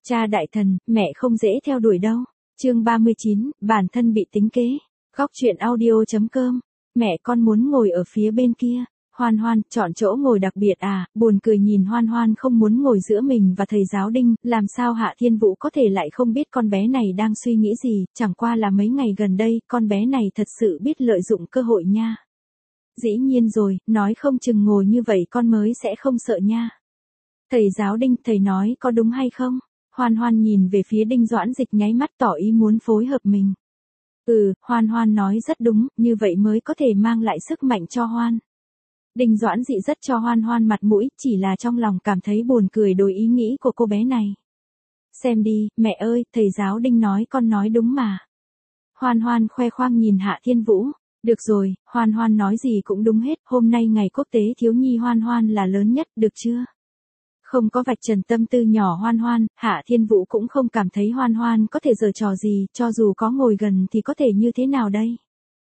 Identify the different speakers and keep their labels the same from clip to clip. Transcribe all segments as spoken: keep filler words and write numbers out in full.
Speaker 1: Cha đại thần, mẹ không dễ theo đuổi đâu. Chương ba mươi chín, bản thân bị tính kế. Góc truyện audio chấm com. Mẹ con muốn ngồi ở phía bên kia. Hoan Hoan, chọn chỗ ngồi đặc biệt à, buồn cười nhìn Hoan Hoan không muốn ngồi giữa mình và thầy giáo Đinh, làm sao Hạ Thiên Vũ có thể lại không biết con bé này đang suy nghĩ gì, chẳng qua là mấy ngày gần đây, con bé này thật sự biết lợi dụng cơ hội nha. Dĩ nhiên rồi, nói không chừng ngồi như vậy con mới sẽ không sợ nha. Thầy giáo Đinh, thầy nói có đúng hay không? Hoan Hoan nhìn về phía Đinh Doãn Dịch nháy mắt tỏ ý muốn phối hợp mình. Ừ, Hoan Hoan nói rất đúng, như vậy mới có thể mang lại sức mạnh cho Hoan. Đinh Doãn Dị rất cho Hoan Hoan mặt mũi, chỉ là trong lòng cảm thấy buồn cười đối ý nghĩ của cô bé này. Xem đi, mẹ ơi, thầy giáo Đinh nói con nói đúng mà. Hoan Hoan khoe khoang nhìn Hạ Thiên Vũ. Được rồi, Hoan Hoan nói gì cũng đúng hết, hôm nay ngày quốc tế thiếu nhi Hoan Hoan là lớn nhất, được chưa? Không có vạch trần tâm tư nhỏ Hoan Hoan, Hạ Thiên Vũ cũng không cảm thấy Hoan Hoan có thể giở trò gì, cho dù có ngồi gần thì có thể như thế nào đây?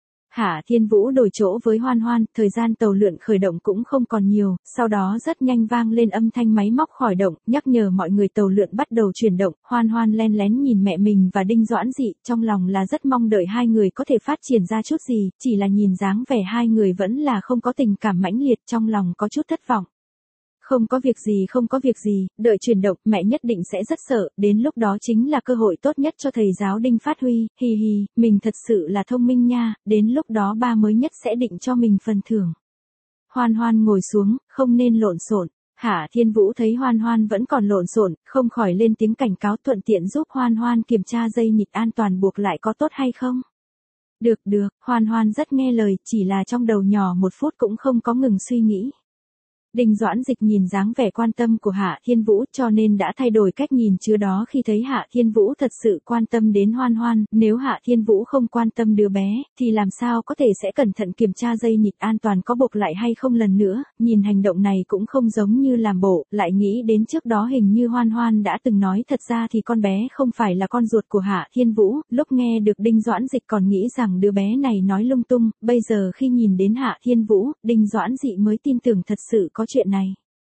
Speaker 1: Hạ Thiên Vũ đổi chỗ với Hoan Hoan, thời gian tàu lượn khởi động cũng không còn nhiều, sau đó rất nhanh vang lên âm thanh máy móc khởi động, nhắc nhở mọi người tàu lượn bắt đầu chuyển động. Hoan Hoan len lén nhìn mẹ mình và Đinh Doãn Dị, trong lòng là rất mong đợi hai người có thể phát triển ra chút gì, chỉ là nhìn dáng vẻ hai người vẫn là không có tình cảm mãnh liệt, trong lòng có chút thất vọng. Không có việc gì không có việc gì, đợi chuyển động, mẹ nhất định sẽ rất sợ, đến lúc đó chính là cơ hội tốt nhất cho thầy giáo Đinh phát huy, hì hì, mình thật sự là thông minh nha, đến lúc đó ba mới nhất sẽ định cho mình phần thưởng. Hoan Hoan ngồi xuống, không nên lộn xộn. Hạ Thiên Vũ thấy Hoan Hoan vẫn còn lộn xộn, không khỏi lên tiếng cảnh cáo thuận tiện giúp Hoan Hoan kiểm tra dây nhịt an toàn buộc lại có tốt hay không. Được được, Hoan Hoan rất nghe lời, chỉ là trong đầu nhỏ một phút cũng không có ngừng suy nghĩ. Đinh Doãn Dịch nhìn dáng vẻ quan tâm của Hạ Thiên Vũ cho nên đã thay đổi cách nhìn chứa đó khi thấy Hạ Thiên Vũ thật sự quan tâm đến Hoan Hoan, nếu Hạ Thiên Vũ không quan tâm đứa bé, thì làm sao có thể sẽ cẩn thận kiểm tra dây nhịt an toàn có buộc lại hay không lần nữa, nhìn hành động này cũng không giống như làm bộ, lại nghĩ đến trước đó hình như Hoan Hoan đã từng nói thật ra thì con bé không phải là con ruột của Hạ Thiên Vũ, lúc nghe được Đinh Doãn Dịch còn nghĩ rằng đứa bé này nói lung tung, bây giờ khi nhìn đến Hạ Thiên Vũ, Đinh Doãn Dị mới tin tưởng thật sự có chuyện này.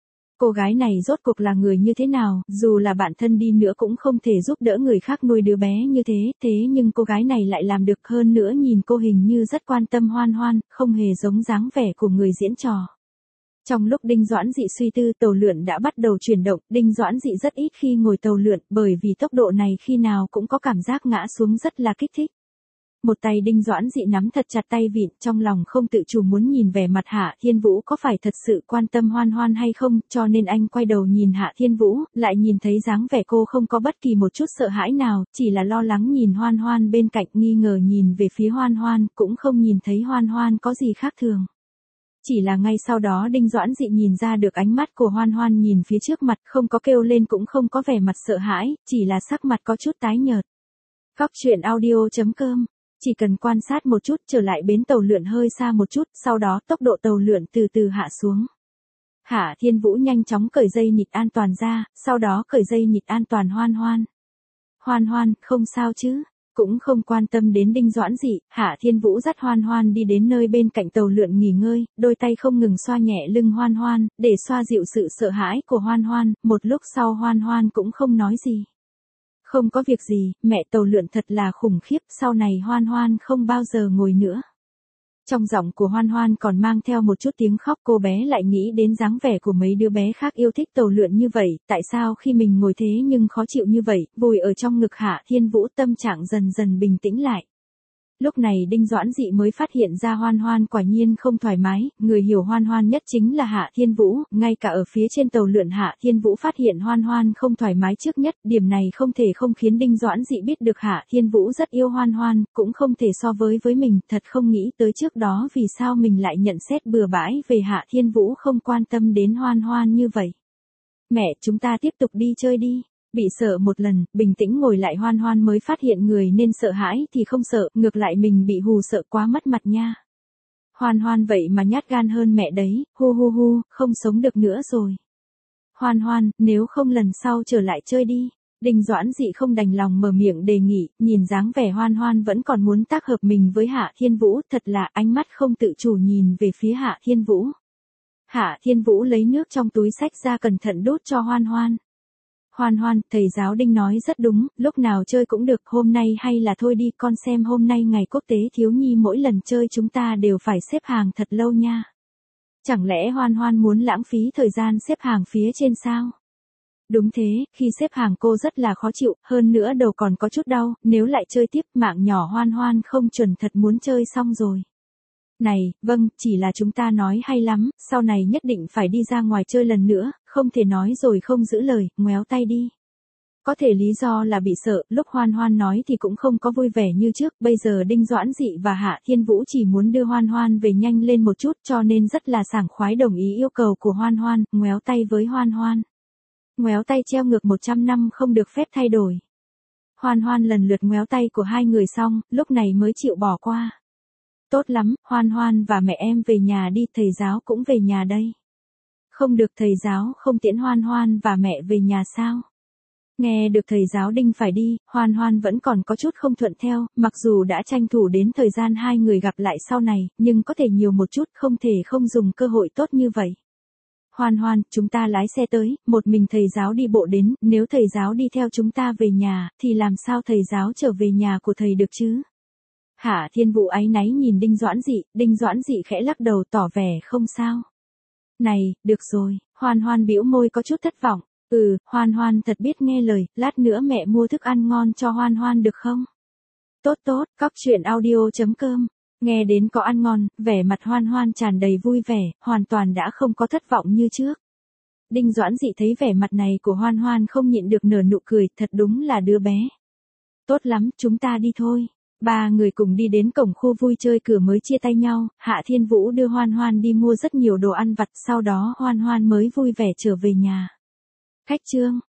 Speaker 1: Cô gái này rốt cuộc là người như thế nào, dù là bạn thân đi nữa cũng không thể giúp đỡ người khác nuôi đứa bé như thế, thế nhưng cô gái này lại làm được, hơn nữa nhìn cô hình như rất quan tâm Hoan Hoan, không hề giống dáng vẻ của người diễn trò. Trong lúc Đinh Doãn Dị suy tư, tàu lượn đã bắt đầu chuyển động, Đinh Doãn Dị rất ít khi ngồi tàu lượn, bởi vì tốc độ này khi nào cũng có cảm giác ngã xuống rất là kích thích. Một tay Đinh Doãn Dị nắm thật chặt tay vịn, trong lòng không tự chủ muốn nhìn vẻ mặt Hạ Thiên Vũ có phải thật sự quan tâm Hoan Hoan hay không, cho nên anh quay đầu nhìn Hạ Thiên Vũ, lại nhìn thấy dáng vẻ cô không có bất kỳ một chút sợ hãi nào, chỉ là lo lắng nhìn Hoan Hoan bên cạnh, nghi ngờ nhìn về phía Hoan Hoan, cũng không nhìn thấy Hoan Hoan có gì khác thường. Chỉ là ngay sau đó Đinh Doãn Dị nhìn ra được ánh mắt của Hoan Hoan nhìn phía trước mặt, không có kêu lên cũng không có vẻ mặt sợ hãi, chỉ là sắc mặt có chút tái nhợt. Góc truyện audio chấm com. Chỉ cần quan sát một chút, trở lại bến tàu lượn hơi xa một chút, sau đó tốc độ tàu lượn từ từ hạ xuống. Hạ Thiên Vũ nhanh chóng cởi dây nhịt an toàn ra, sau đó cởi dây nhịt an toàn Hoan Hoan. Hoan Hoan, không sao chứ? Cũng không quan tâm đến Đinh Doãn Dị, Hạ Thiên Vũ dắt Hoan Hoan đi đến nơi bên cạnh tàu lượn nghỉ ngơi, đôi tay không ngừng xoa nhẹ lưng Hoan Hoan, để xoa dịu sự sợ hãi của Hoan Hoan, một lúc sau Hoan Hoan cũng không nói gì. Không có việc gì, mẹ tàu lượn thật là khủng khiếp, sau này Hoan Hoan không bao giờ ngồi nữa. Trong giọng của Hoan Hoan còn mang theo một chút tiếng khóc, cô bé lại nghĩ đến dáng vẻ của mấy đứa bé khác yêu thích tàu lượn như vậy, tại sao khi mình ngồi thế nhưng khó chịu như vậy, vùi ở trong ngực Hạ Thiên Vũ, tâm trạng dần dần bình tĩnh lại. Lúc này Đinh Doãn Dị mới phát hiện ra Hoan Hoan quả nhiên không thoải mái, người hiểu Hoan Hoan nhất chính là Hạ Thiên Vũ, ngay cả ở phía trên tàu lượn Hạ Thiên Vũ phát hiện Hoan Hoan không thoải mái trước nhất, điểm này không thể không khiến Đinh Doãn Dị biết được Hạ Thiên Vũ rất yêu Hoan Hoan, cũng không thể so với với mình, thật không nghĩ tới trước đó vì sao mình lại nhận xét bừa bãi về Hạ Thiên Vũ không quan tâm đến Hoan Hoan như vậy. Mẹ, chúng ta tiếp tục đi chơi đi. Bị sợ một lần, bình tĩnh ngồi lại Hoan Hoan mới phát hiện người nên sợ hãi thì không sợ, ngược lại mình bị hù sợ quá mất mặt nha. Hoan Hoan vậy mà nhát gan hơn mẹ đấy, hu hu hu, không sống được nữa rồi. Hoan Hoan, nếu không lần sau trở lại chơi đi. Đinh Doãn Dị không đành lòng mở miệng đề nghị, nhìn dáng vẻ Hoan Hoan vẫn còn muốn tác hợp mình với Hạ Thiên Vũ, thật là ánh mắt không tự chủ nhìn về phía Hạ Thiên Vũ. Hạ Thiên Vũ lấy nước trong túi xách ra cẩn thận đút cho Hoan Hoan. Hoan Hoan, thầy giáo Đinh nói rất đúng, lúc nào chơi cũng được, hôm nay hay là thôi đi, con xem hôm nay ngày quốc tế thiếu nhi mỗi lần chơi chúng ta đều phải xếp hàng thật lâu nha. Chẳng lẽ Hoan Hoan muốn lãng phí thời gian xếp hàng phía trên sao? Đúng thế, khi xếp hàng cô rất là khó chịu, hơn nữa đầu còn có chút đau, nếu lại chơi tiếp mạng nhỏ Hoan Hoan không chuẩn thật muốn chơi xong rồi. Này, vâng, chỉ là chúng ta nói hay lắm, sau này nhất định phải đi ra ngoài chơi lần nữa, không thể nói rồi không giữ lời, ngoéo tay đi. Có thể lý do là bị sợ, lúc Hoan Hoan nói thì cũng không có vui vẻ như trước, bây giờ Đinh Doãn Dị và Hạ Thiên Vũ chỉ muốn đưa Hoan Hoan về nhanh lên một chút cho nên rất là sảng khoái đồng ý yêu cầu của Hoan Hoan, ngoéo tay với Hoan Hoan. Ngoéo tay treo ngược một trăm năm không được phép thay đổi. Hoan Hoan lần lượt ngoéo tay của hai người xong, lúc này mới chịu bỏ qua. Tốt lắm, Hoan Hoan và mẹ em về nhà đi, thầy giáo cũng về nhà đây. Không được, thầy giáo không tiễn Hoan Hoan và mẹ về nhà sao? Nghe được thầy giáo Đinh phải đi, Hoan Hoan vẫn còn có chút không thuận theo, mặc dù đã tranh thủ đến thời gian hai người gặp lại sau này, nhưng có thể nhiều một chút, không thể không dùng cơ hội tốt như vậy. Hoan Hoan, chúng ta lái xe tới, một mình thầy giáo đi bộ đến, nếu thầy giáo đi theo chúng ta về nhà, thì làm sao thầy giáo trở về nhà của thầy được chứ? Hạ Thiên Vũ áy náy nhìn Đinh Doãn Dị, Đinh Doãn Dị khẽ lắc đầu tỏ vẻ không sao. Này, được rồi, Hoan Hoan bĩu môi có chút thất vọng. Ừ, Hoan Hoan thật biết nghe lời, lát nữa mẹ mua thức ăn ngon cho Hoan Hoan được không? Tốt tốt, cóc truyện audio chấm com. Nghe đến có ăn ngon, vẻ mặt Hoan Hoan tràn đầy vui vẻ, hoàn toàn đã không có thất vọng như trước. Đinh Doãn Dị thấy vẻ mặt này của Hoan Hoan không nhịn được nở nụ cười, thật đúng là đứa bé. Tốt lắm, chúng ta đi thôi. Ba người cùng đi đến cổng khu vui chơi cửa mới chia tay nhau, Hạ Thiên Vũ đưa Hoan Hoan đi mua rất nhiều đồ ăn vặt, sau đó Hoan Hoan mới vui vẻ trở về nhà. Khách trương,